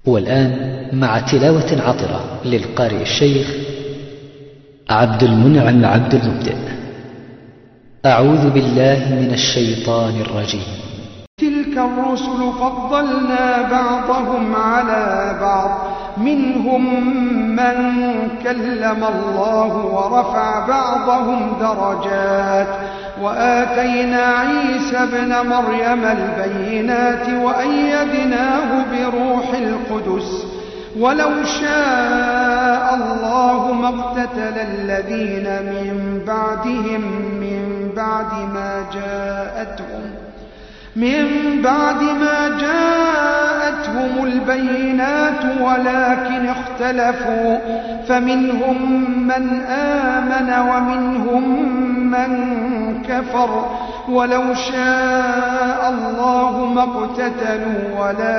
والآن مع تلاوة عطرة للقارئ الشيخ عبد المنعم عبد المبدئ. أعوذ بالله من الشيطان الرجيم. تلك الرسل فضلنا بعضهم على بعض منهم من كلم الله ورفع بعضهم درجات وآتينا عيسى ابن مريم البينات وأيدناه بروح القدس ولو شاء الله ما اقتتل الذين من بعدهم من بعد ما جاءتهم البينات ولكن اختلفوا فمنهم من آمن ومنهم من كفر ولو شاء الله ما اقتتلوا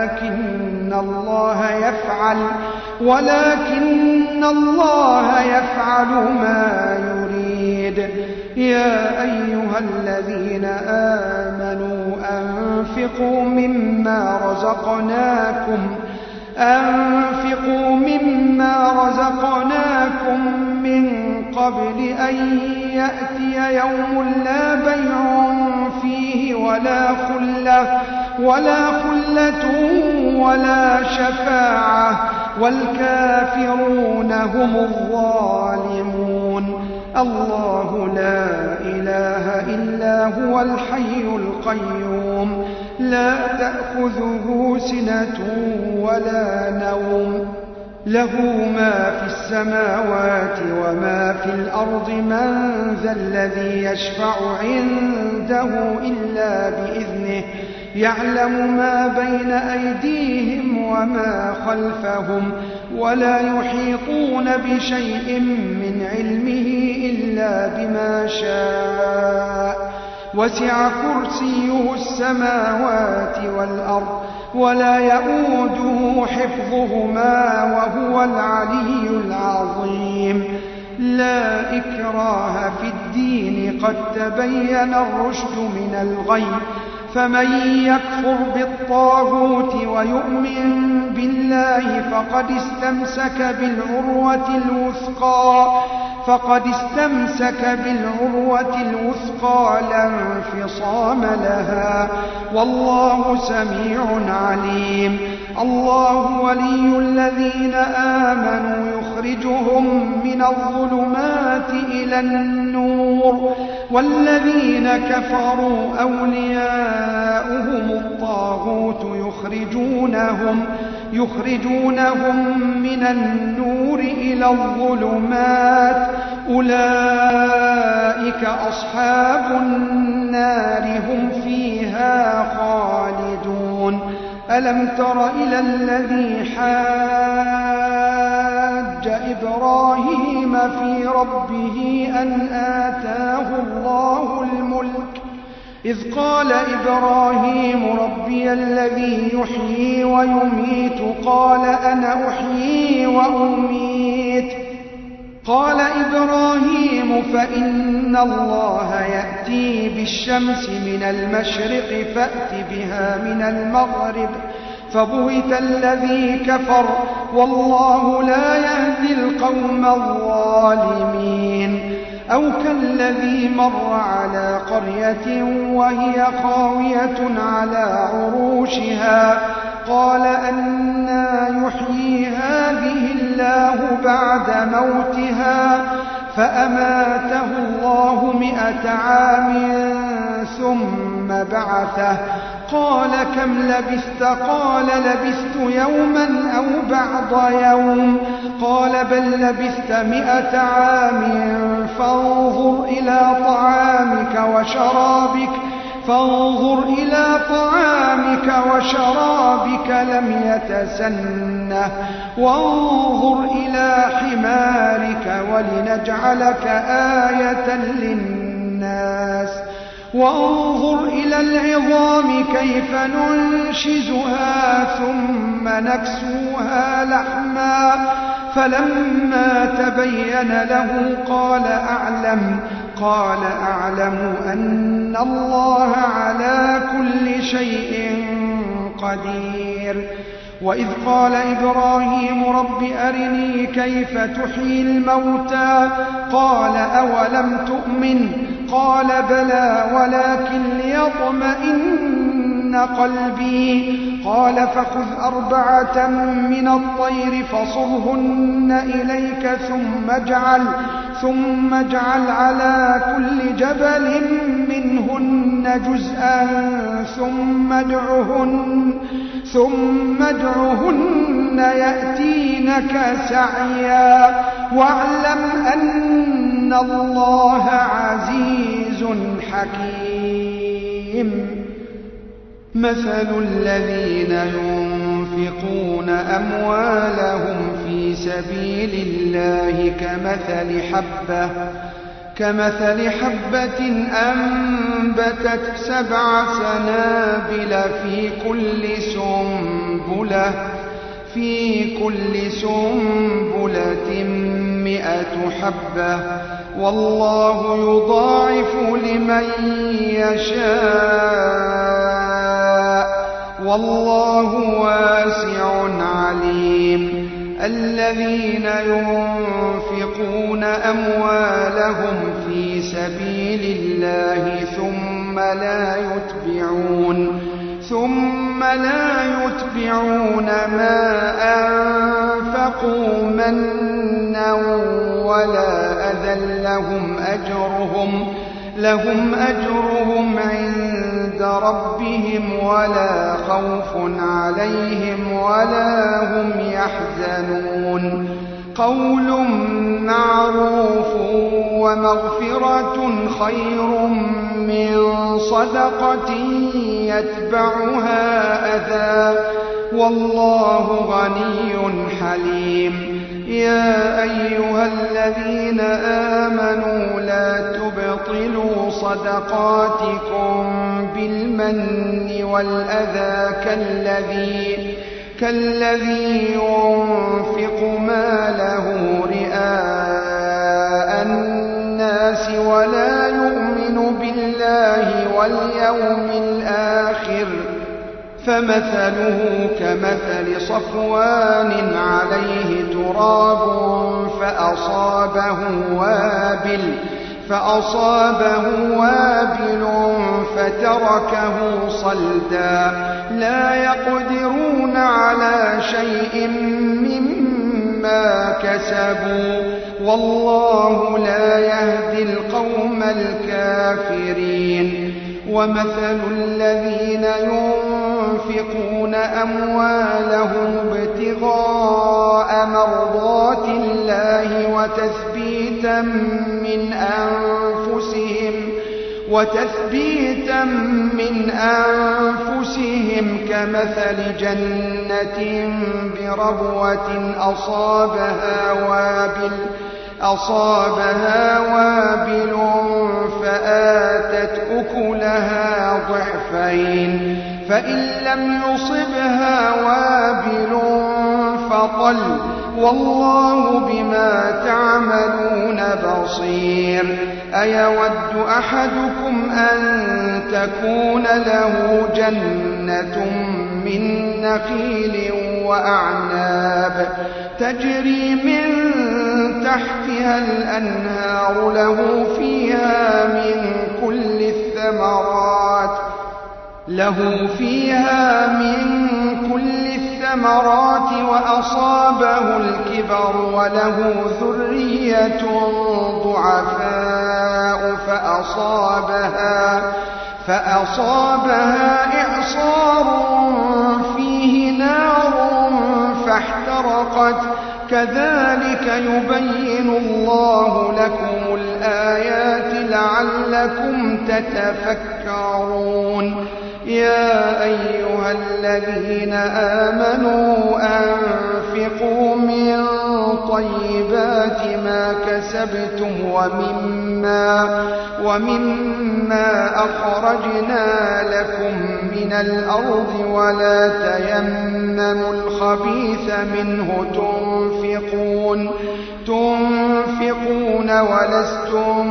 ولكن الله يفعل ما يريد. يا أيها الذين آمنوا أنفقوا مما رزقناكم من قبل أن يأتي يوم لا بيع فيه ولا خلة ولا شفاعة والكافرون هم الظالمون. الله لا إله إلا هو الحي القيوم لا تأخذه سنة ولا نوم له ما في السماوات وما في الأرض من ذا الذي يشفع عنده إلا بإذنه يعلم ما بين أيديهم وما خلفهم ولا يحيطون بشيء من علمه إلا بما شاء وسع كرسيه السماوات والأرض ولا يؤوده حفظهما وهو العلي العظيم. لا إكراه في الدين قد تبين الرشد من الغي فمن يكفر بالطاغوت ويؤمن بالله فقد استمسك بالعروة الوثقى لا انفصام لها والله سميع عليم. الله ولي الذين آمنوا يخرجهم من الظلمات إلى النور والذين كفروا أولياؤهم الطاغوت يخرجونهم من النور إلى الظلمات أولئك أصحاب النار هم فيها خالدون. ألم تر إلى الذي حاج إبراهيم في ربه أن آتاه الله الملك إذ قال إبراهيم ربي الذي يحيي ويميت قال أنا أحيي وأميت قال إبراهيم فإن الله يأتي بالشمس من المشرق فأت بها من المغرب فبهت الذي كفر والله لا يهدي القوم الظالمين. أو كالذي مر على قرية وهي خاوية على عروشها قال أنى يحيي هذه الله بعد موتها فأماته الله 100 عام ثم بعثه قال كم لبثت قال لبثت يوما أو بعض يوم قال بل لبثت 100 عام فانظر إلى طعامك وشرابك لم يتسنه وانظر إلى حمارك ولنجعلك آية للناس وانظر إلى العظام كيف ننشزها ثم نكسوها لحما فلما تبين له قال أعلم أن الله على كل شيء قدير. وإذ قال إبراهيم رب أرني كيف تحيي الموتى قال أولم تؤمن قال بلى ولكن ليطمئن قلبي قال فخذ 4 من الطير فصرهن إليك ثم اجعل على كل جبل منهن جزءا ثم ادعهن يأتينك سعيا واعلم أن الله عزيز حكيم مثل الذين ينفقون أموالهم في سبيل الله كمثل حبة أنبتت 7 سنابل في كل سنبلة 100 حبة والله يضاعف لمن يشاء والله واسع عليم الذين ينفقون أموالهم في سبيل الله ثم لا يتبعون ما أنفقوا منا ولا أذى لهم أجرهم عند ربهم ولا خوف عليهم ولا هم يحزنون قول معروف ومغفرة خير من صدقة يتبعها أذى والله غني حليم يا أيها الذين آمنوا لا تبطلوا صدقاتكم بالمن والأذى كالذي ينفق ماله رئاء الناس ولا يؤمن بالله واليوم الآخر فمثله كمثل صفوان عليه تراب فأصابه وابل فتركه صلدا لا يقدرون على شيء مما كسبوا والله لا يهدي القوم الكافرين ومثل الذين ينفقون أموالهم ابتغاء مرضات الله وتثبيتا من أنفسهم كمثل جنة بربوة أصابها وابل فآتت أكلها ضعفين فإن لم يصبها وابل فطل والله بما تعملون بصير أيود أحدكم أن تكون له جنة من نخيل وأعناب تجري من تحتها الأنهار له فيها من كل الثمرات وأصابه الكبر وله ذرية ضعفاء فأصابها إعصار فيه نار فاحترقت كذلك يبين الله لكم الآيات لعلكم تتفكرون يا أيها الذين آمنوا أنفقوا من طيبات ما كسبتم ومما أخرجنا لكم من الأرض ولا تيمموا الخبيث منه تنفقون ولستم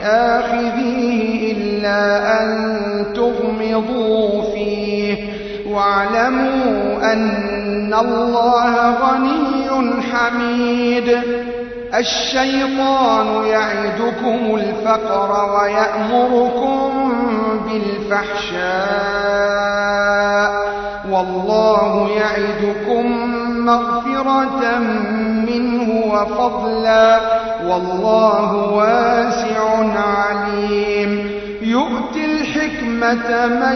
بآخذيه إلا أن تغمضوا فيه واعلموا أن الله غني حميد. الشيطان يعدكم الفقر ويأمركم بالفحشاء والله يعدكم مغفرة منه وفضلا والله واسع عليم. يؤتي الحكمة من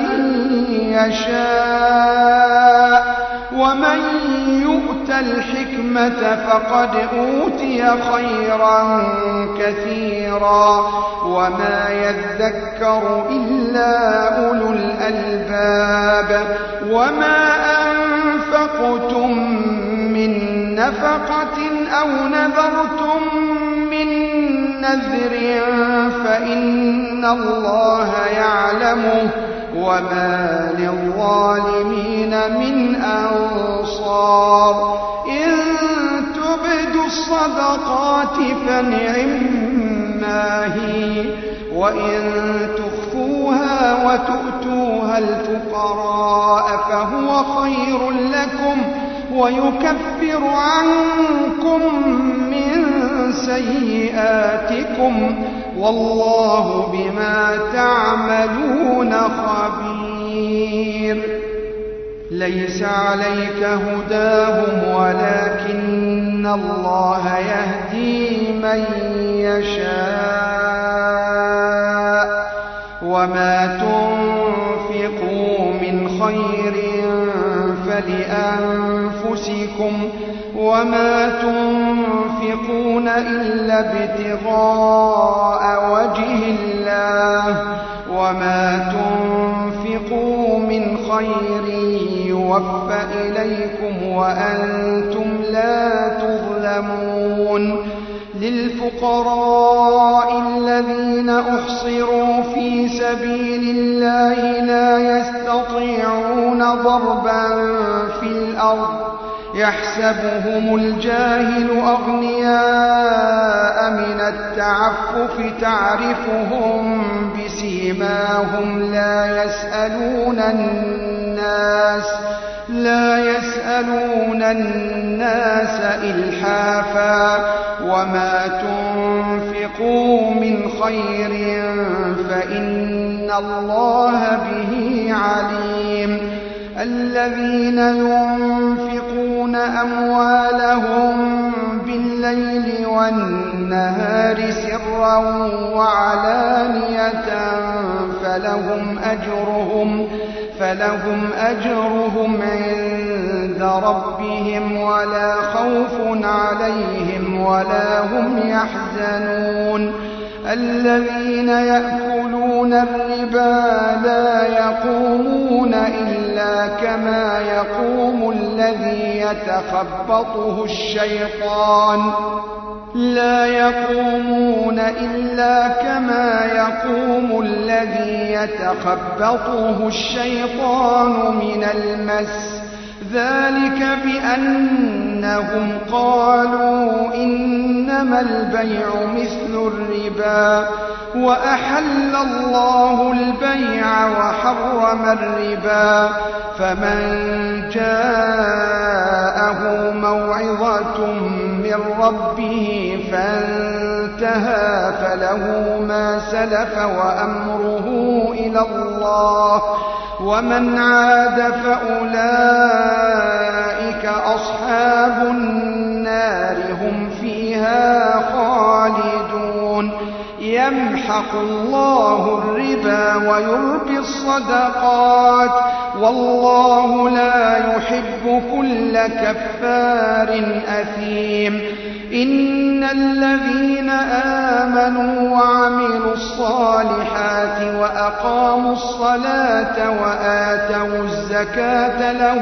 يشاء ومن يؤت الحكمة فقد أوتي خيرا كثيرا وما يذكر إلا أولو الألباب. وما أنفقتم من نفقة أو نذرتم من نذر فإن الله يعلمه وما للظالمين من أنصار. إن تبدوا الصدقات فنعما هي وإن تخفوها وتؤتوها الفقراء فهو خير لكم ويكفر عنكم من سيئاتكم والله بما تعملون خبير. ليس عليك هداهم ولكن الله يهدي من يشاء. وما تنفقوا من خير فلأنفسكم وما تنفقون إلا ابتغاء وجه الله وما تنفقوا من خير يوفى إليكم وأنتم لا تظلمون. للفقراء الذين أحصروا في سبيل الله لا يستطيعون ضربا في الأرض يحسبهم الجاهل أغنياء من التعفف تعرفهم بسيماهم لا يسألون الناس إلحافا. وما تنفقوا من خير فإن الله به عليم. الذين ينفقون أموالهم بالليل والنهار سرا وعلانية فلهم أجرهم عند ربهم ولا خوف عليهم ولا هم يحزنون. الذين يأكلون الربا لا يقومون إلا كما يقوم الذي يتخبطه الشيطان من المس. ذلك بأنهم قالوا إنما البيع مثل الربا وأحل الله البيع وحرم الربا. فمن جاءه موعظة من ربه فانتهى فله ما سلف وأمره إلى الله ومن عاد فأولئك أصحاب النار هم فيها خالدون. يمحق الله الربا ويربي الصدقات والله لا يحب كل كفار أثيم. إن الذين آمنوا وعملوا الصالحات وأقاموا الصلاة وآتوا الزكاة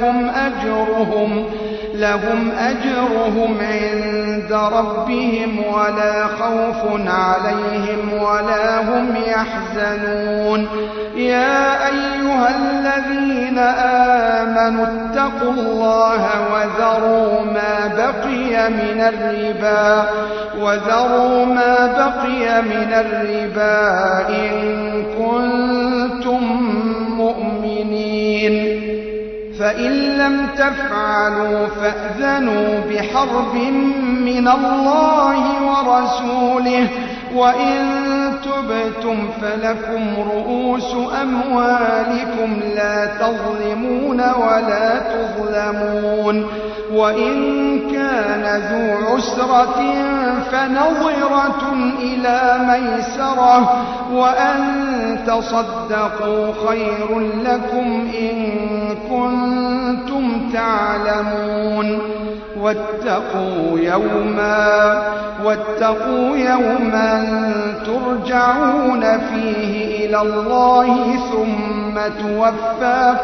لهم أجرهم عند ربهم ولا خوف عليهم ولا هم يحزنون. يا أيها الذين آمنوا اتقوا الله وذروا ما بقي من الربا إن كنتم مؤمنين. فإن لم تفعلوا فأذنوا بحرب من الله ورسوله وإن تبتم فلكم رؤوس أموالكم لا تظلمون ولا تظلمون وإن كان ذو عسرة فنظرة إلى ميسرة وأن تصدقوا خير لكم إن كنتم تعلمون واتقوا يوما ترجعون فيه إلى الله ثم توفى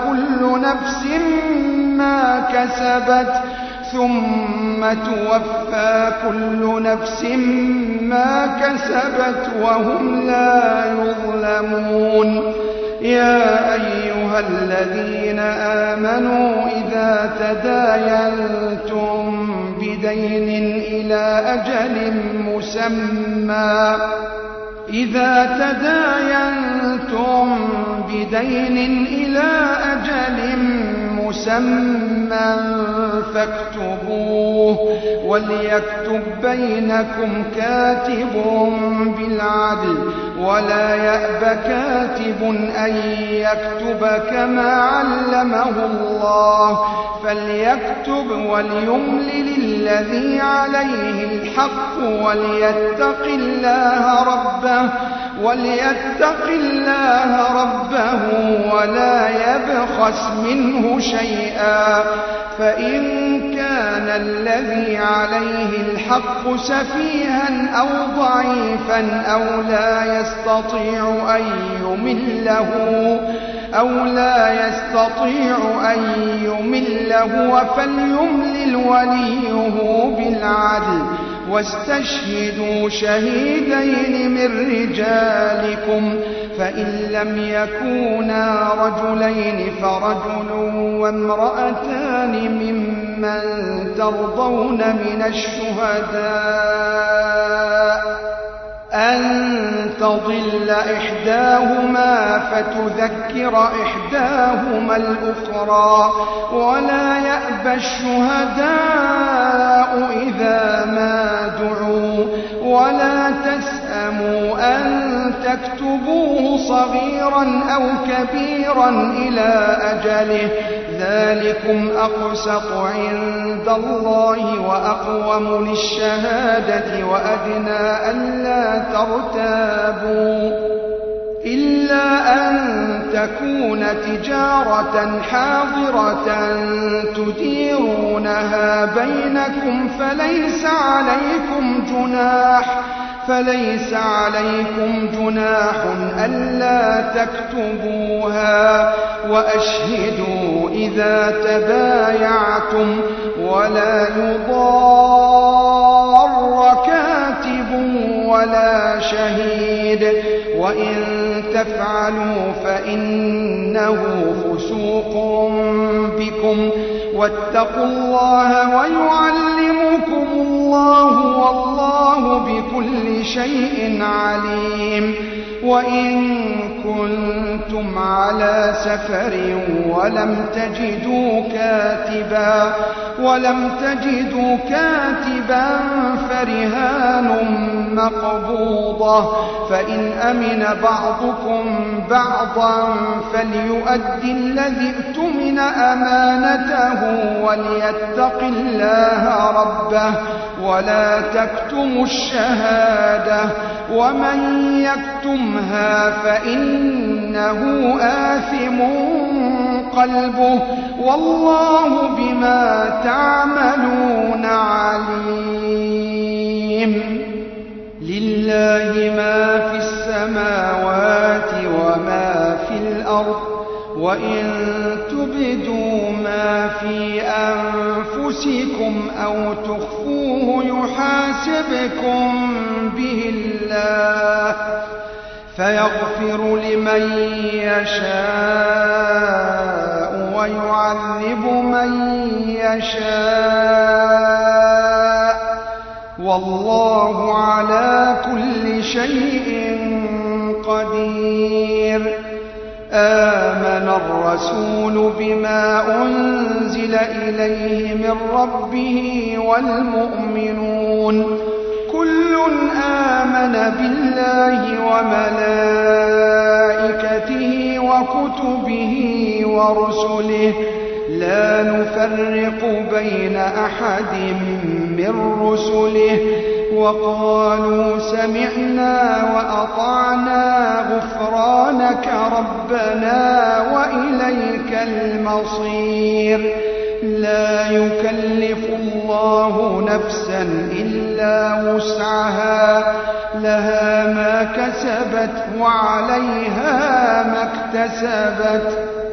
كل نفس ما كسبت وهم لا يظلمون يا أيها الذين آمنوا إذا تداينتم بدين إلى أجل مسمى فاكتبوه وليكتب بينكم كاتب بالعدل ولا يأب كاتب أن يكتب كما علمه الله فليكتب وليملل الذي عليه الحق وليتق الله ربه ولا يبخس منه شيئا فإن كان الذي عليه الحق سفيها أو ضعيفا أو لا يستطيع أن يمله فليملل وليه بالعدل واستشهدوا شهيدين من رجالكم فإن لم يكونا رجلين فرجل وامرأتان ممن ترضون من الشهداء أن تضل إحداهما فتذكر إحداهما الأخرى ولا يأبى الشهداء إذا ما دعوا ولا تسأموا أن تكتبوه صغيرا أو كبيرا إلى أجله ذلكم أقسط عند الله وأقوم للشهادة وأدنى ألا ترتابوا إلا أن تكون تجارة حاضرة تديرونها بينكم فليس عليكم جناح ألا تكتبوها وأشهدوا إذا تبايعتم ولا يضار كاتب ولا شهيد وإن تفعلوا فإنه فسوق بكم واتقوا الله ويعلمكم الله والله بكل شيء عليم وإن كنتم على سفر ولم تجدوا كاتبا فرهان مقبوضة فإن أمن بعضكم بعضا فليؤدي الذي اؤتمن أمانته وليتق الله ربه ولا تكتموا الشهادة ومن يكتمها فإنه آثم قلبه والله بما تعملون عليم لله ما في السماوات وما في الأرض وإن تبدوا ما في أنفسكم أو تخفوه يحاسبكم به الله فيغفر لمن يشاء ويعذب من يشاء والله على كل شيء قدير آمن الرسول بما أنزل إليه من ربه والمؤمنون كل آمن بالله وملائكته وكتبه ورسله لا نفرق بين أحد من رسله وقالوا سمعنا وأطعنا غفرانك ربنا وإليك المصير لا يكلف الله نفسا إلا وسعها لها ما كسبت وعليها ما اكتسبت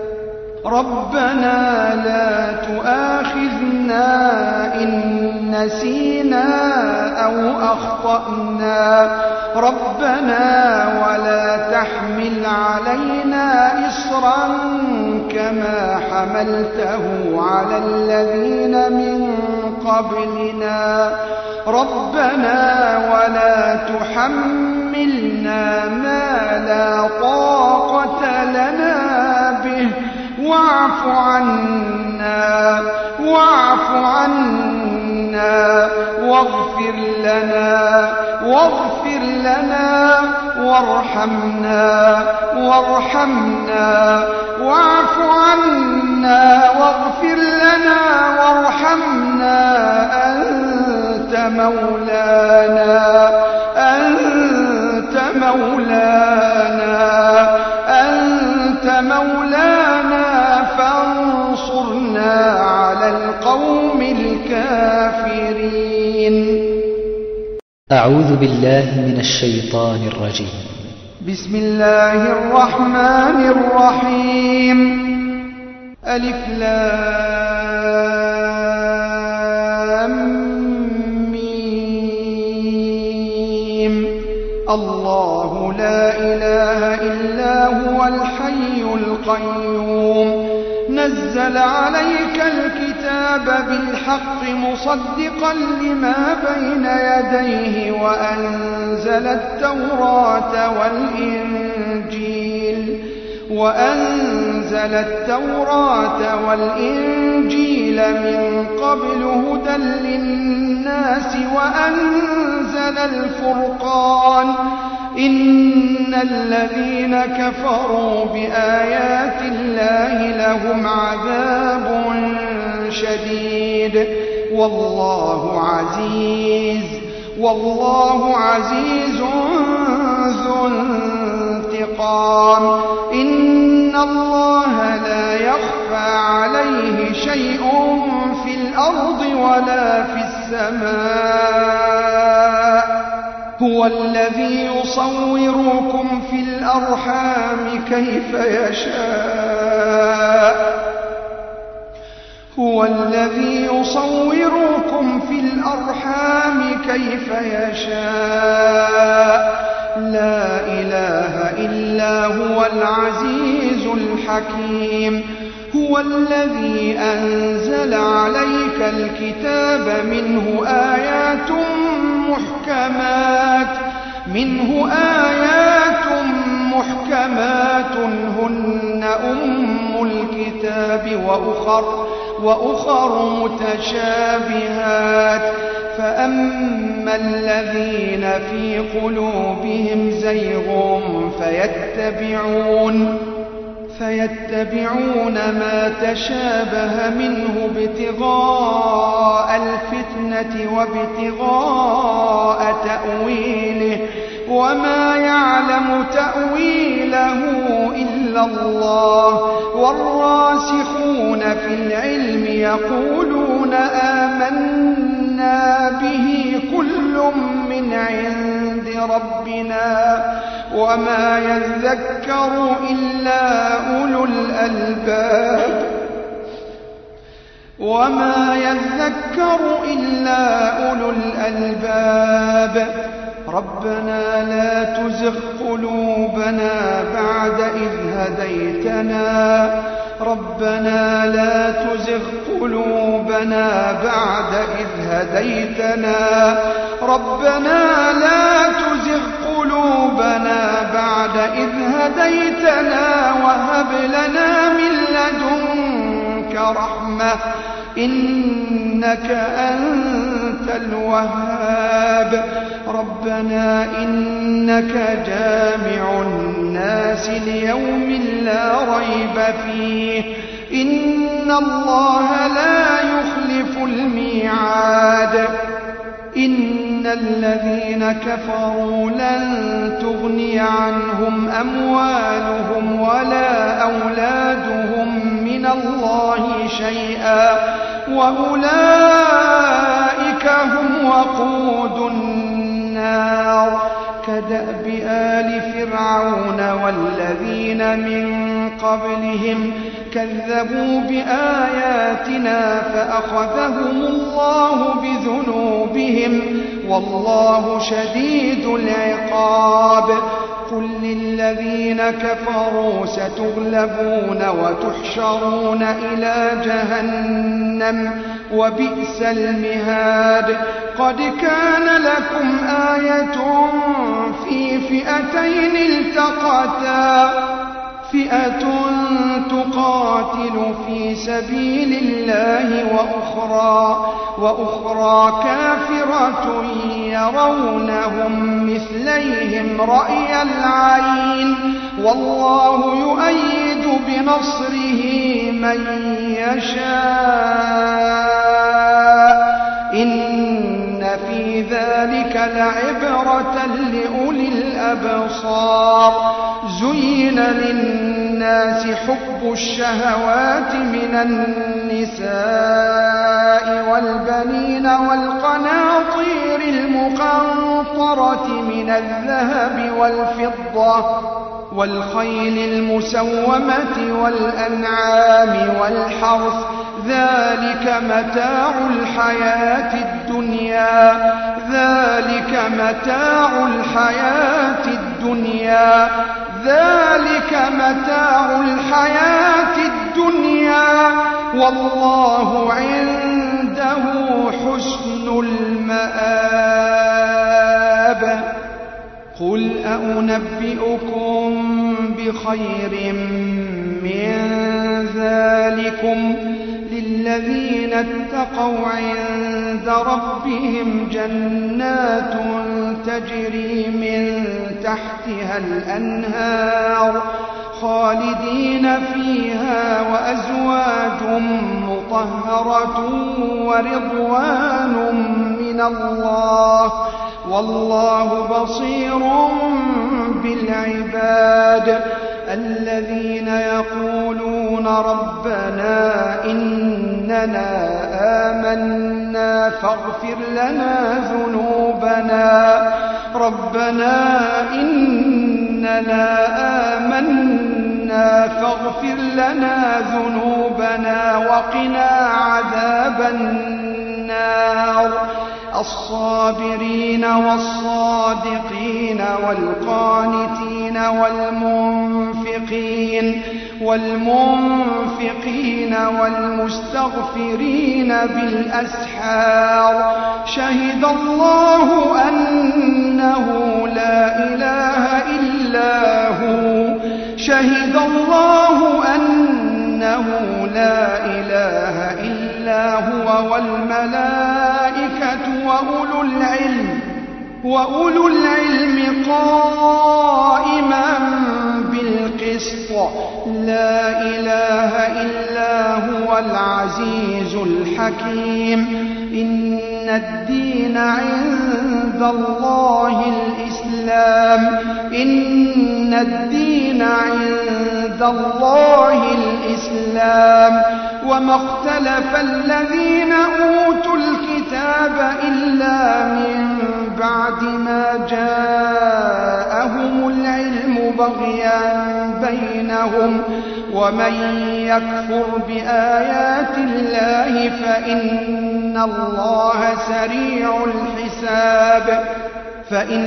ربنا لا تؤاخذنا إن نسينا أو أخطأنا ربنا ولا تحمل علينا إصرا كما حملته على الذين من قبلنا ربنا ولا تحملنا ما لا طاقة لنا به واعف عنا واغفر لنا وارحمنا واعف عنا واغفر لنا وارحمنا أنت مولانا فانصرنا على القوم الكافرين. أعوذ بالله من الشيطان الرجيم. بسم الله الرحمن الرحيم. ألف لام ميم. الله لا إله إلا هو الحي القيوم نزل عليك الكتاب بالحق مصدقا لما بين يديه وأنزل التوراة والإنجيل من قبل هدى للناس وأنزل الفرقان إن الذين كفروا بآيات الله لهم عذاب شديد والله عزيز ذو انتقام. إن الله لا يخفى عليه شيء في الأرض ولا في السماء هو الذي يصوركم في الأرحام كيف يشاء لا إله إلا هو العزيز الحكيم. هو الذي أنزل عليك الكتاب منه آيات محكمات هن أم الكتاب وأخر متشابهات فأما الذين في قلوبهم زيغ فيتبعون ما تشابه منه ابتغاء الفتنة وابتغاء تأويله وما يعلم تأويله إلا الله والراسخون في العلم يقولون آمنا به كل من عند ربنا وما يذكر إلا أولو الألباب. ربنا لا تزغ قلوبنا بعد إذ هديتنا ربنا لا تزغ قلوبنا بعد إذ هديتنا وهب لنا من لدنك رحمة إنك أنت الوهاب ربنا إنك جامع الناس ليوم لا ريب فيه إن الله لا يخلف الميعاد إن الذين كفروا لن تغني عنهم أموالهم ولا أولادهم من الله شيئا وأولئك هم وقود النار كدأب آل فرعون والذين من قبلهم كذبوا بآياتنا فأخذهم الله بذنوبهم والله شديد العقاب قل للذين كفروا ستغلبون وتحشرون إلى جهنم وبئس المهاد قد كان لكم آية في فئتين التقتا فئة تقاتل في سبيل الله وأخرى كافرة يرونهم مثليهم رأي العين والله يؤيد بنصره من يشاء إن في ذلك لعبرة لأولي الأبصار زين للناس حب الشهوات من النساء والبنين والقناطير المقنطرة من الذهب والفضة والخيل المسومة والأنعام والحرث ذلك متاع الحياة الدنيا والله عنده حسن المآب قل أنبئكم بخير من ذلكم للذين اتقوا عند ربهم جنات تجري من تحتها الأنهار خالدين فيها وأزواج مطهرة ورضوان من الله والله بصير بالعباد الذين يقولون ربنا إننا آمنا فاغفر لنا ذنوبنا وقنا عذاب النار الصابرين والصادقين والقانتين والمنفقين والمستغفرين بالأسحار شهد الله أنه لا إله إلا هو والملائكة وأولو العلم قائما بالقسط لا إله إلا هو العزيز الحكيم إن الدين عند الله الإسلام وما اختلف الذين أوتوا الكتاب إلا من بعد ما جاءهم العلم بغيا بينهم ومن يكفر بآيات الله فإن الله سريع الحساب فإن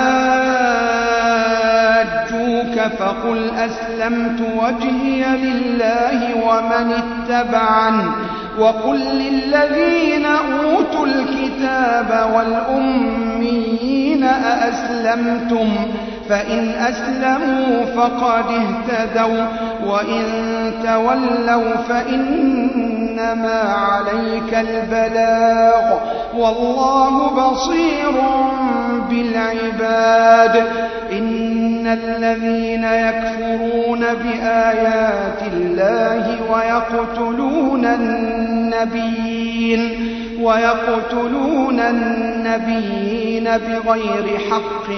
حاجوك فقل أسلمت وجهي لله ومن اتبعني وقل للذين أوتوا الكتاب والأميين أأسلمتم فإن أسلموا فقد اهتدوا وإن تولوا فإنما عليك البلاغ والله بصير بالعباد. إن الذين يكفرون بآيات الله ويقتلون النبيين بغير حق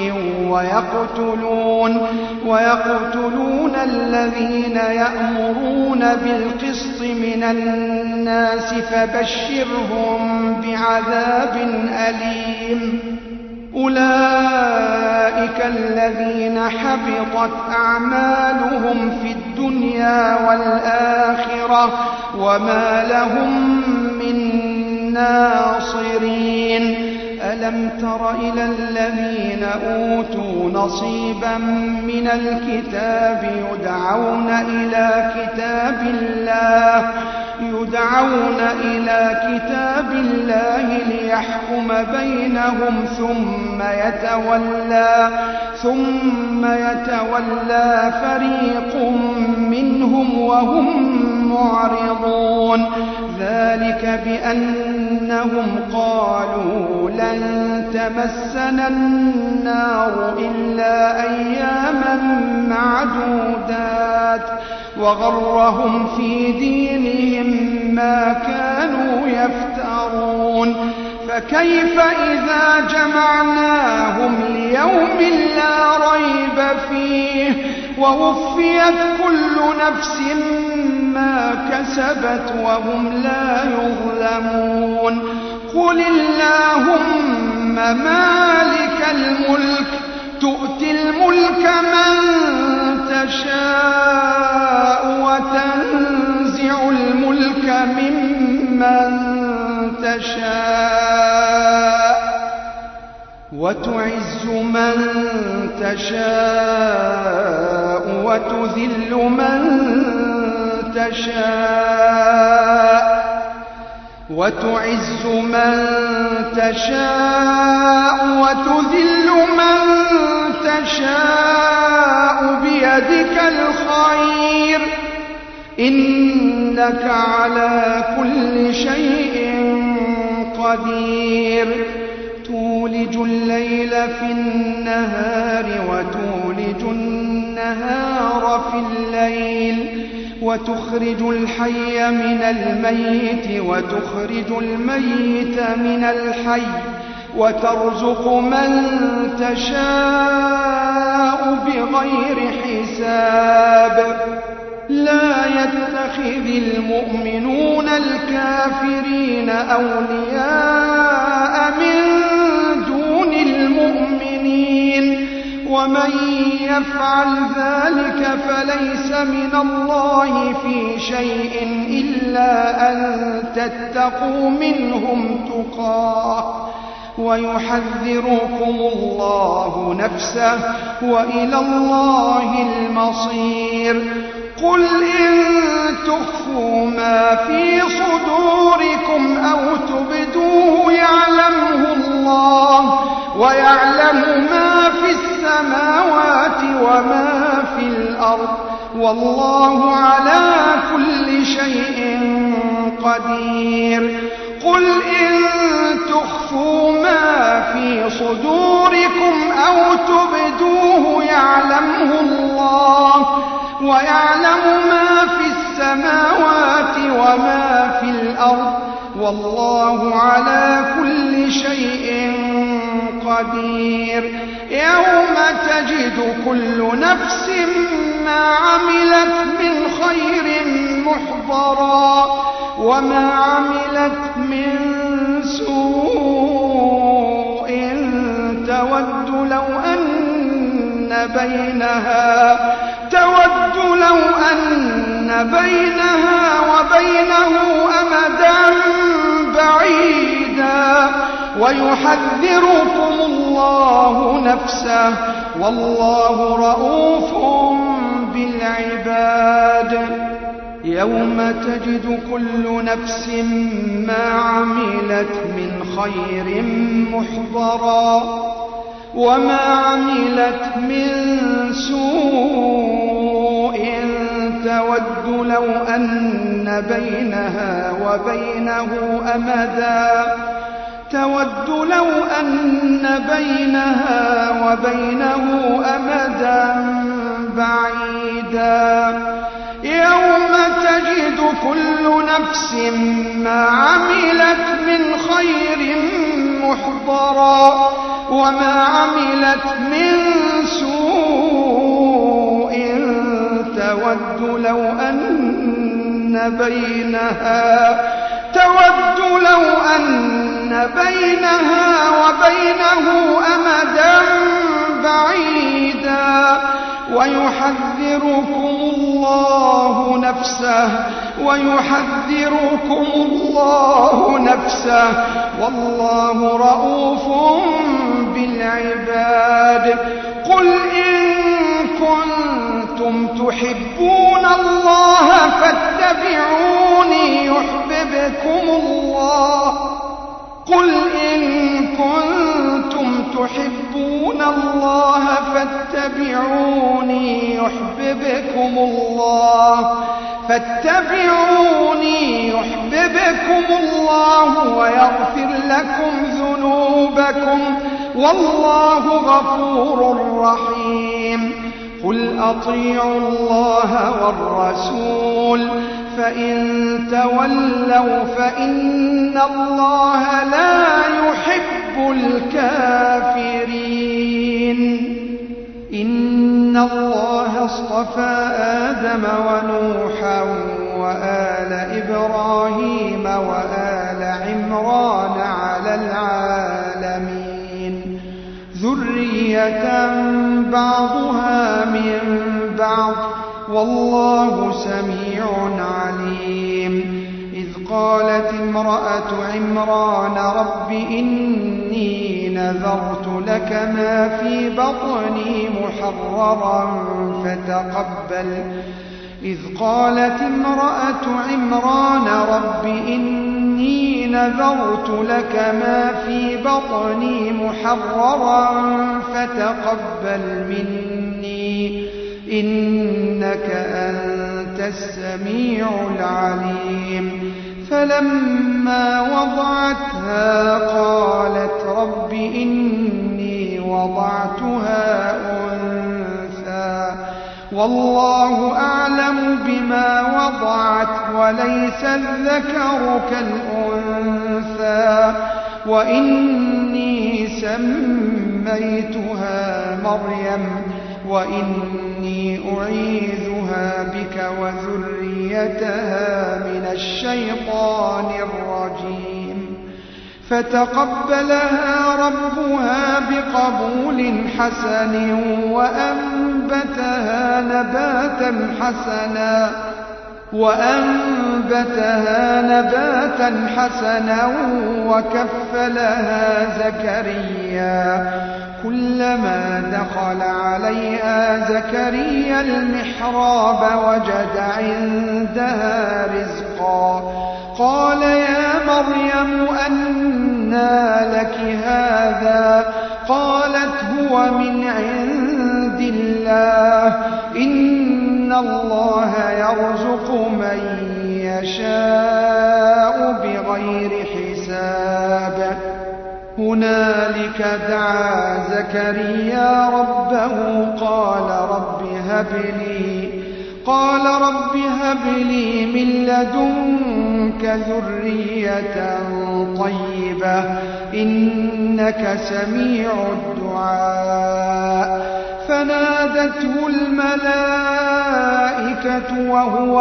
ويقتلون الذين يأمرون بالقسط من الناس فبشرهم بعذاب أليم. أولئك الذين حبطت أعمالهم في الدنيا والآخرة وما لهم من ناصرين. ألم تر إلى الذين أوتوا نصيبا من الكتاب يدعون إلى كتاب الله ليحكم بينهم ثم يتولى فريق منهم وهم معرضون. ذلك بأنهم قالوا لن تمسنا النار إلا أياما معدودات وغرهم في دينهم ما كانوا يفترون. فكيف إذا جمعناهم ليوم لا ريب فيه ووفيت كل نفس ما كسبت وهم لا يظلمون. قل اللهم مالك الملك تؤتي الملك من تشاء وتنزع الملك ممن تشاء وتعز من تشاء وتذل من تشاء بيدك الخير إنك على كل شيء قدير. تولج الليل في النهار وتولج النهار في الليل وتخرج الحي من الميت وتخرج الميت من الحي وترزق من تشاء بغير حساب. لا يتخذ المؤمنون الكافرين أولياء من دون المؤمنين ومن يفعل ذلك فليس من الله في شيء إلا أن تتقوا منهم تقاه ويحذركم الله نفسه وإلى الله المصير. قل إن تخفوا ما في صدوركم أو تبدوه يعلمه الله ويعلم ما في السماوات وما في الأرض والله على كل شيء قدير. قل إن تخفوا ما في صدوركم أو تبدوه يعلمه الله ويعلم ما في السماوات وما في الأرض والله على كل شيء قدير. يوم تجد كل نفس ما عملت من خير محضرا وما عملت من سوء تود لو أن بينها وبينه أمدا بعيدا ويحذركم الله نفسه والله رؤوف بالعباد. يوم تجد كل نفس ما عملت من خير محضرا وما عملت من سوء تود لو أن بينها وبينه أمدا بعيدا يوم تجد كل نفس ما عملت من خير محضرا وما عملت من سوء تود لو أن بينها وبينه أمدا بعيدا ويحذركم الله نفسه والله رؤوف بالعباد قل إن كنتم تحبون الله فاتبعوني يحببكم الله ويغفر لكم ذنوبكم والله غفور رحيم قل أطيعوا الله والرسول فإن تولوا فإن الله لا يحب الكافرين إن الله اصطفى آدم ونوحا وآل إبراهيم وآل عمران على العالمين ذرية بعضها من بعض والله سميع عليم إذ قالت امرأة عمران رب إني نذرت لك ما في بطني محررا فتقبل مني إنك أنت السميع العليم فلما وضعتها قالت رب إني وضعتها أنثى والله أعلم بما وضعت وليس الذكر كالأنثى وإني سميتها مريم وإني أعيذها بك وذريتها من الشيطان الرجيم فتقبلها ربها بقبول حسن وأنبتها نباتا حسنا وكفلها زكريا كلما دخل عليها زكريا المحراب وجد عندها رزقا قال يا مريم أنى لك هذا قالت هو من عند الله إن الله يرزق من يشاء بغير حساب هنالك دعا زكريا ربه قال رب هب لي من لدنك ذرية طيبة إنك سميع الدعاء فنادته الملائكة وهو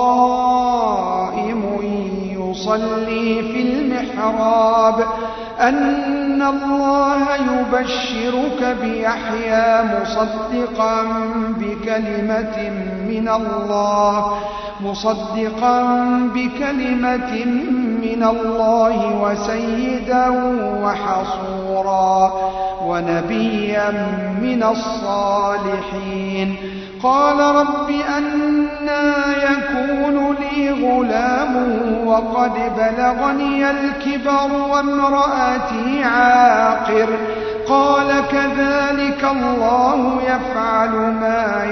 قائم يصلي في المحراب أن الله يبشرك بيحيى مصدقا بكلمة من الله وسيدا وحصورا ونبيا من الصالحين قال رب أنى يكون لي غلام وقد بلغني الكبر وامرأتي عاقر قال كذلك الله يفعل ما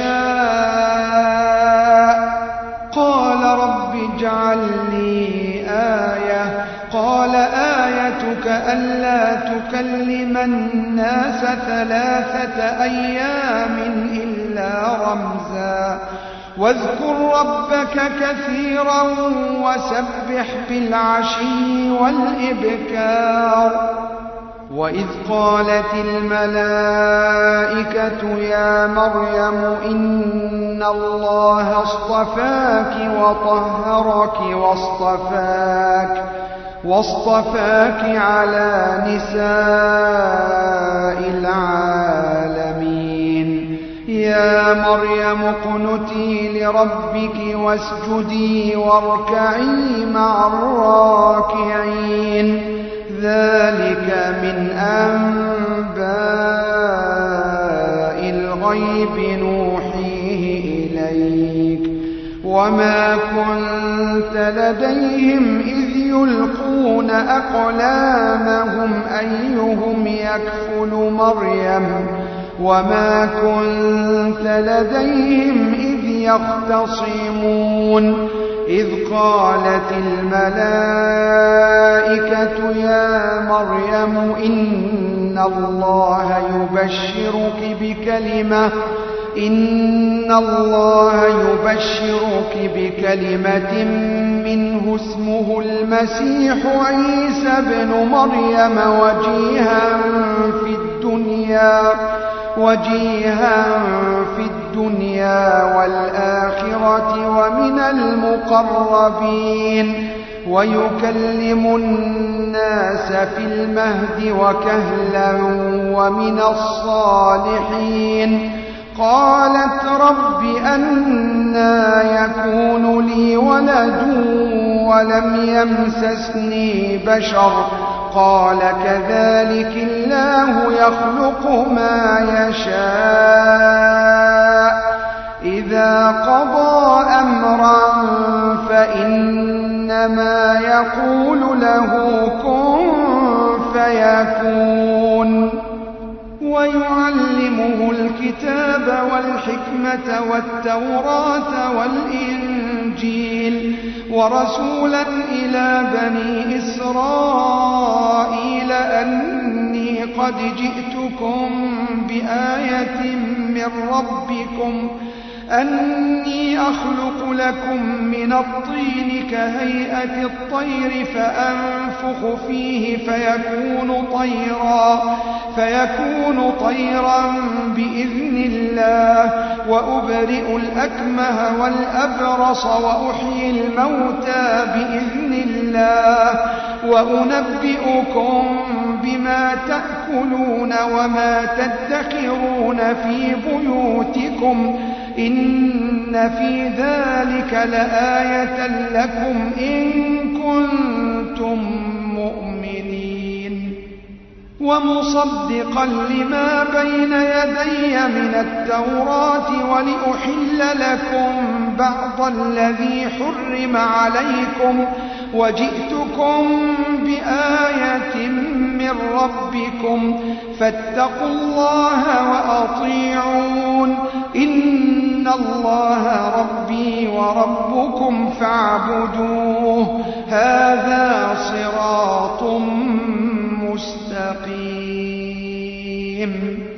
يشاء قال رب اجعل لي آية قال آيتك ألا تكلم الناس 3 أيام إلا رمزا واذكر ربك كثيرا وسبح بالعشي والإبكار وإذ قالت الملائكة يا مريم إن الله اصطفاك وطهرك واصطفاك على نساء العالمين يا مريم اقنتي لربك واسجدي واركعي مع الراكعين ذلك من أنباء الغيب نوحيه إليك وما كنت لديهم إذ يلقون أقلامهم أيهم يكفل مريم وما كنت لديهم إذ يختصمون إذ قالت الملائكة يا مريم إن الله يبشرك بكلمة منه اسمه المسيح عيسى بن مريم وجيها في الدنيا والآخرة ومن المقربين ويكلم الناس في المهد وكهلا ومن الصالحين قالت رب أنى يكون لي ولد ولم يمسسني بشر قال كذلك الله يخلق ما يشاء إذا قضى أمرا فإنما يقول له كن فيكون ويعلمه الكتاب والحكمة والتوراة والإنجيل ورسولا إلى بني إسرائيل أني قد جئتكم بآية من ربكم أني أخلق لكم من الطين كهيئة الطير فأنفخ فيه فيكون طيرا بإذن الله وأبرئ الأكمه والأبرص وأحيي الموتى بإذن الله وأنبئكم بما تأكلون وما تدخرون في بيوتكم إن في ذلك لآية لكم إن كنتم مؤمنين ومصدقا لما بين يدي من التوراة ولأحل لكم بعض الذي حرم عليكم وجئتكم بآية من ربكم فاتقوا الله وأطيعون إن الله ربي وربكم فاعبدوه هذا صراط مستقيم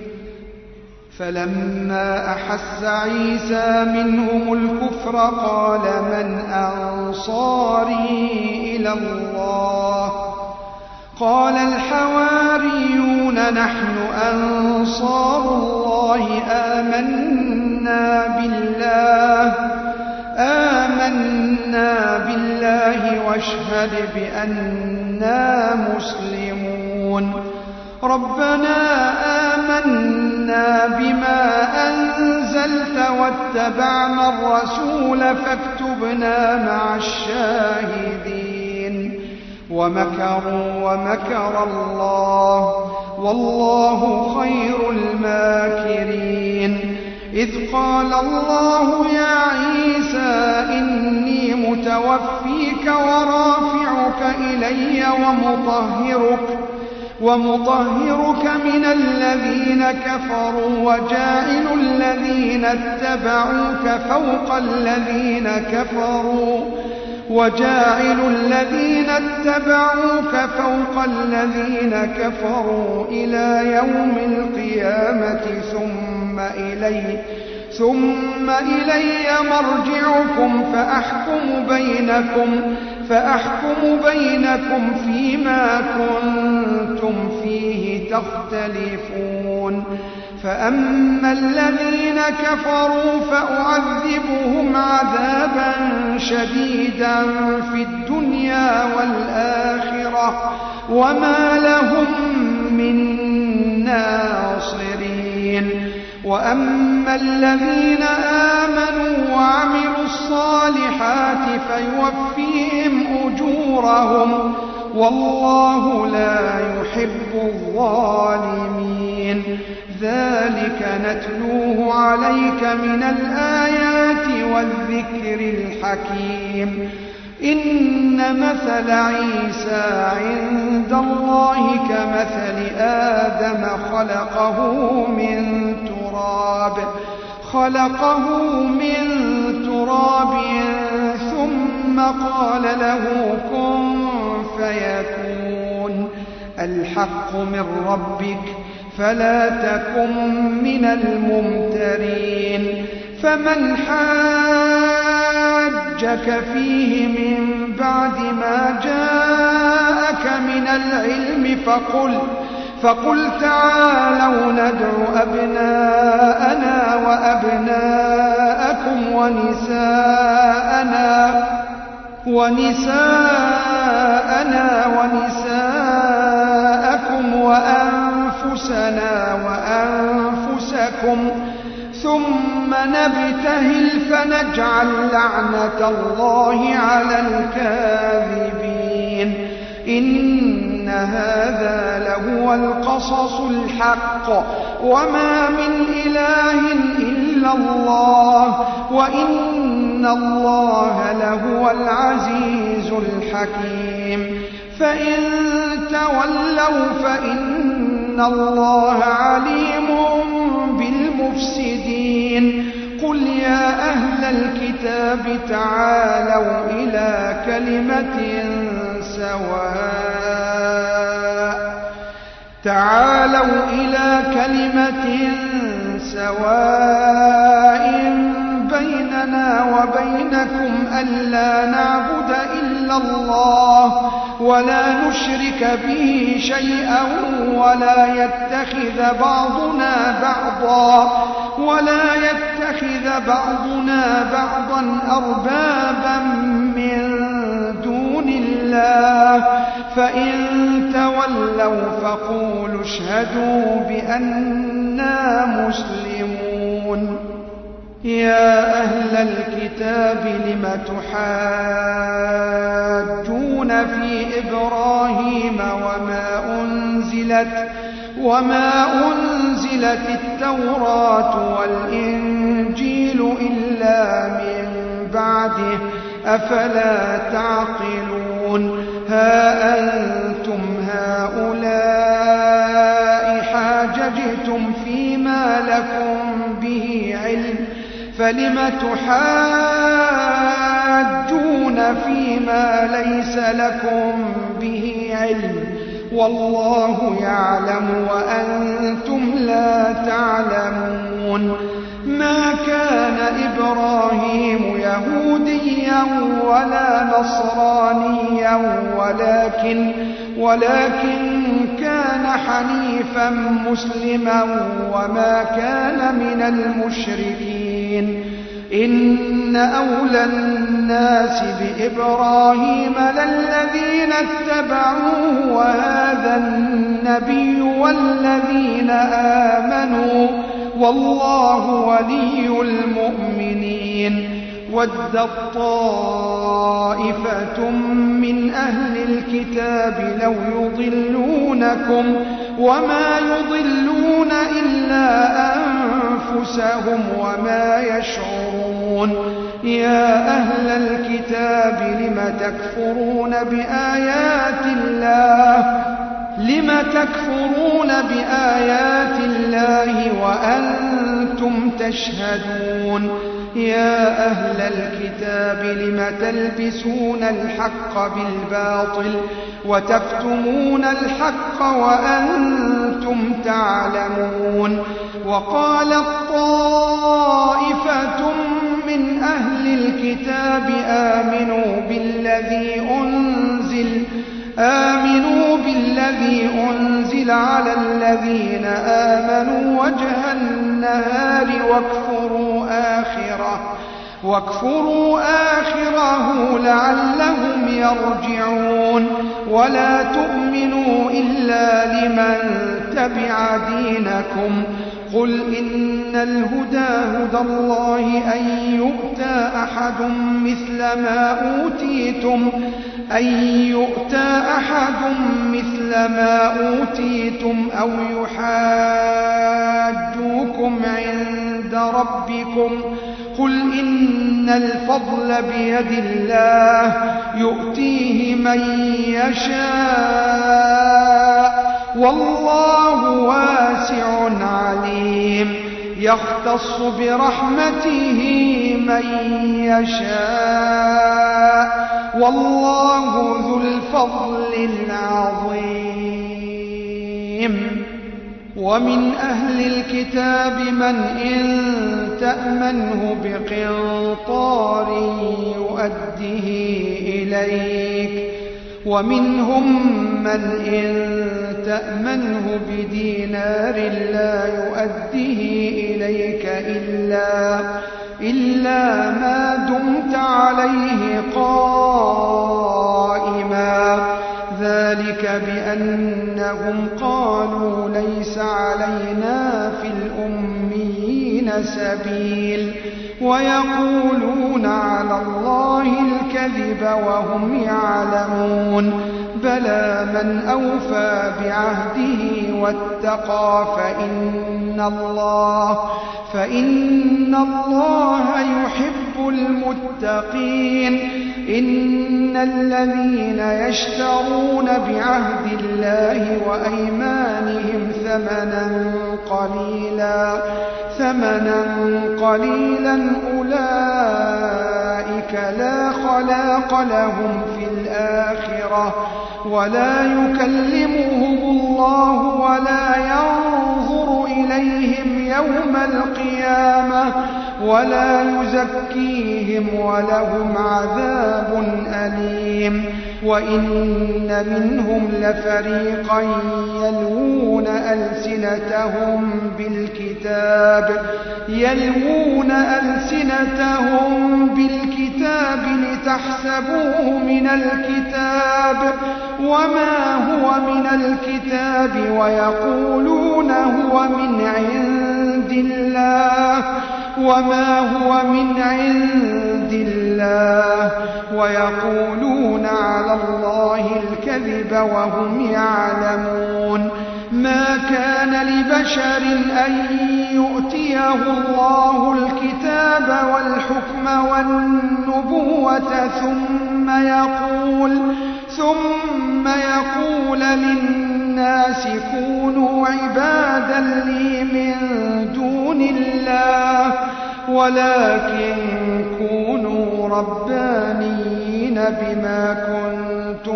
فلما أحس عيسى منهم الكفر قال من أنصاري إلى الله قال الحواريون نحن أنصار الله آمنا بالله واشهد بأننا مسلمون ربنا آمنا بما أنزلت واتبعنا الرسول فاكتبنا مع الشاهدين ومكروا ومكر الله والله خير الماكرين إذ قال الله يا عيسى إني متوفيك ورافعك إلي ومطهرك من الذين كفروا وجاعل الذين اتبعوك فوق الذين كفروا إلى يوم القيامة ثم إلي مرجعكم فأحكم بينكم فيما كنتم فيه تختلفون. فأما الذين كفروا فأعذبهم عذابا شديدا في الدنيا والآخرة وما لهم من ناصرين. وأما الذين آمنوا وعملوا الصالحات فيوفيهم أجورهم والله لا يحب الظالمين. ذلك نتلوه عليك من الآيات والذكر الحكيم. إن مثل عيسى عند الله كمثل آدم خلقه من تراب ثم قال له كن فيكون. الحق من ربك فلا تكن من الممترين. فمن حاجك فيه من بعد ما جاءك من العلم فقل تعالوا ندع أبناءنا وأبناءكم ونساءنا ونساءكم وأنفسنا وأنفسكم ثم نبتهل فنجعل لعنة الله على الكاذبين. إن هذا لهو القصص الحق وما من إله إلا الله وإن الله لهو العزيز الحكيم. فإن تولوا فإن الله عليم بالمفسدين. قل يا أهل الكتاب تعالوا إلى كلمة سواء بيننا وبينكم ألا نعبد إلا الله ولا نشرك به شيئا ولا يتخذ بعضنا بعضا أربابا من دون الله. فإن تولوا فقولوا اشهدوا بأننا مسلمون. يا أهل الكتاب لم تحاجون في إبراهيم وما أنزلت التوراة والإنجيل إلا من بعده أفلا تعقلون. ها أنتم هؤلاء حاججتم فيما لكم به علم فلم تحاجون فيما ليس لكم به علم والله يعلم وأنتم لا تعلمون. ما كان إبراهيم يهوديا ولا نصرانيا ولكن كان حنيفا مسلما وما كان من المشركين. إن أولى الناس بإبراهيم للذين اتبعوه وهذا النبي والذين آمنوا والله ولي المؤمنين. ودت طائفة من أهل الكتاب لو يضلونكم وما يضلون إلا أنفسهم وما يشعرون. يا أهل الكتاب لم تكفرون بآيات الله لم تكفرون بآيات الله وأنتم تشهدون يا أهل الكتاب لم تلبسون الحق بالباطل وتكتمون الحق وأنتم تعلمون وقالت طائفة من أهل الكتاب آمنوا بالذي أنزل على الذين آمنوا وجه النهار واكفروا آخره لعلهم يرجعون ولا تؤمنوا إلا لمن تبع دينكم قل إن الهدى هدى الله أن يؤتى أحد مثل ما أوتيتم أو يحاجوكم عند ربكم قل إن الفضل بيد الله يؤتيه من يشاء والله واسع عليم يختص برحمته من يشاء والله ذو الفضل العظيم ومن أهل الكتاب من إن تأمنه بقنطار يؤده إليك ومنهم من إن تأمنه بدينار لا يؤده إليك إلا ما دمت عليه قائما ذلك بأنهم قالوا ليس علينا في الأميين سبيل ويقولون على الله الكذب وهم يعلمون بلى من أوفى بعهده واتقى فإن الله يحب المتقين إن الذين يشترون بعهد الله وأيمانهم ثمنا قليلا أولئك لا خلاق لهم في الآخرة ولا يكلمهم الله ولا ينظر إليهم يوم القيامة ولا يزكيهم ولهم عذاب أليم وإن منهم لفريقا يلوون ألسنتهم بالكتاب لتحسبوه من الكتاب وما هو من الكتاب ويقولون هو من عند الله ويقولون على الله الكذب وهم يعلمون ما كان لبشر أن يؤتيه الله الكتاب والحكم والنبوة ثم يقول للناس كونوا عبادا لي من دون الله ولكن كونوا ربانيين بما كنتم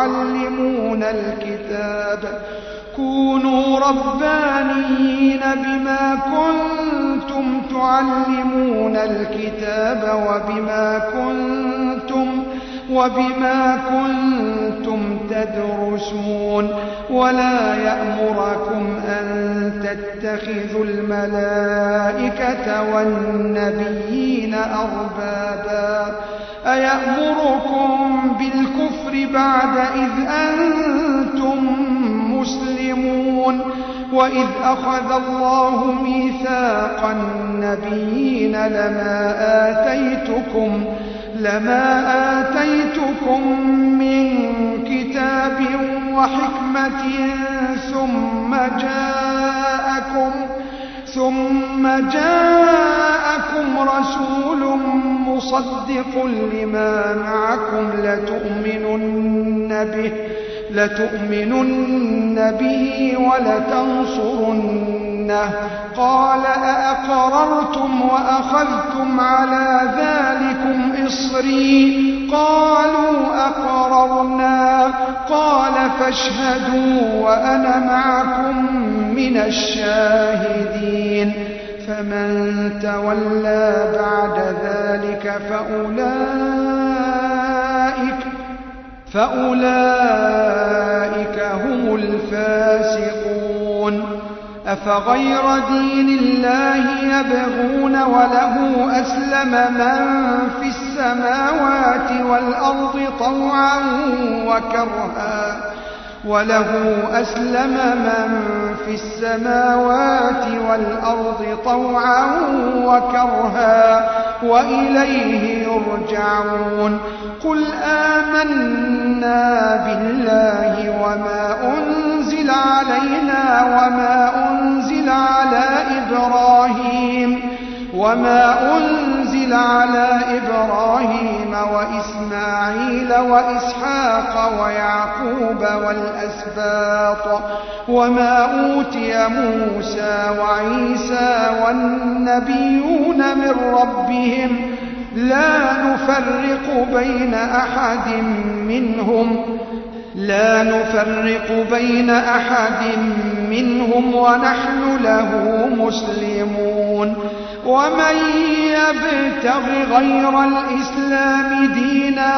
تعلمون الكتاب وبما كنتم تدرسون ولا يأمركم أن تتخذوا الملائكة والنبيين أربابا أيأمركم بالكفر بعد إذ أنتم مسلمون وإذ أخذ الله ميثاق النبيين لما آتيتكم من كتاب وحكمة ثم جاءكم رسول مصدق لما معكم لتؤمنن به ولتنصرنه قال أأقررتم وأخذتم على ذلكم إصري قالوا أقررنا قال فاشهدوا وأنا معكم من الشاهدين فمن تولى بعد ذلك فأولئك هم الفاسقون أفغير دين الله يبغون وله أسلم من في السماوات والأرض طوعا وكرها وإليه يرجعون قل آمنا بالله وما أنزل علينا وما أنزل على إبراهيم وإسماعيل وإسحاق ويعقوب والأسباط وما أوتي موسى وعيسى والنبيون من ربهم لا نفرق بين أحد منهم ونحن له مسلمون ومن يبتغ غير الإسلام دينا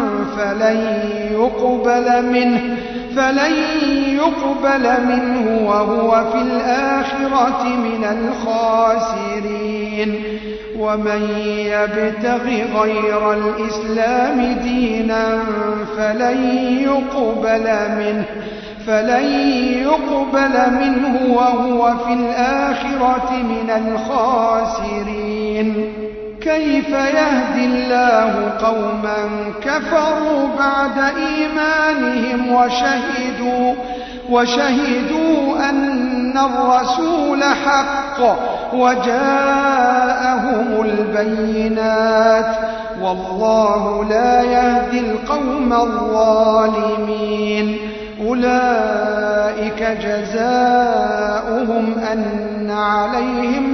فلن يقبل منه وهو في الآخرة من الخاسرين ومن يبتغ غير الإسلام دينا فلن يقبل منه وهو في الآخرة من الخاسرين كيف يهدي الله قوما كفروا بعد إيمانهم وشهدوا أن الرسول حق وجاءهم البينات والله لا يهدي القوم الظالمين أولئك جزاؤهم أن عليهم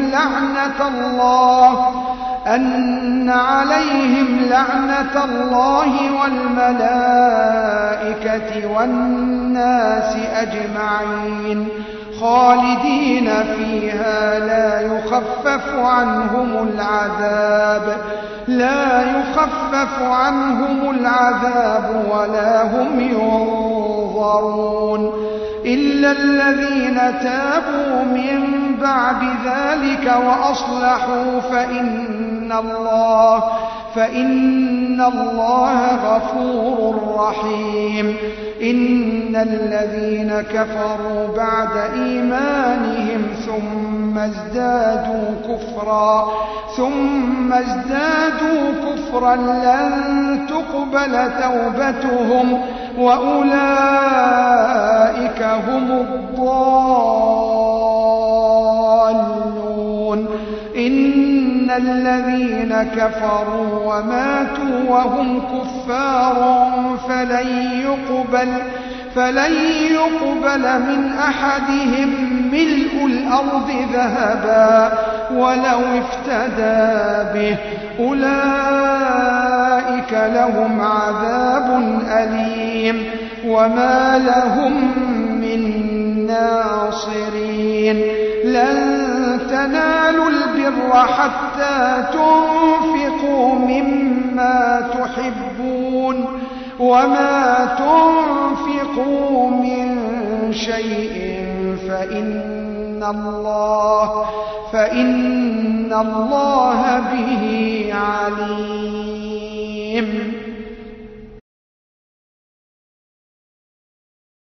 لعنة الله والملائكة والناس أجمعين خالدين فيها لا يخفف عنهم العذاب ولا هم ينظرون إلا الذين تابوا من بعد ذلك وأصلحوا فإن الله غفور رحيم إن الذين كفروا بعد إيمانهم ثم ازدادوا كفرا لن تقبل توبتهم وأولئك هم الضالون إن الذين كفروا وماتوا وهم كفار فلن يقبل من أحدهم ملء الأرض ذهبا ولو افتدى به أولئك لهم عذاب أليم وما لهم من ناصرين لن تنالوا البر حتى تنفقوا مما تحبون وما تنفقوا من شيء فإن الله به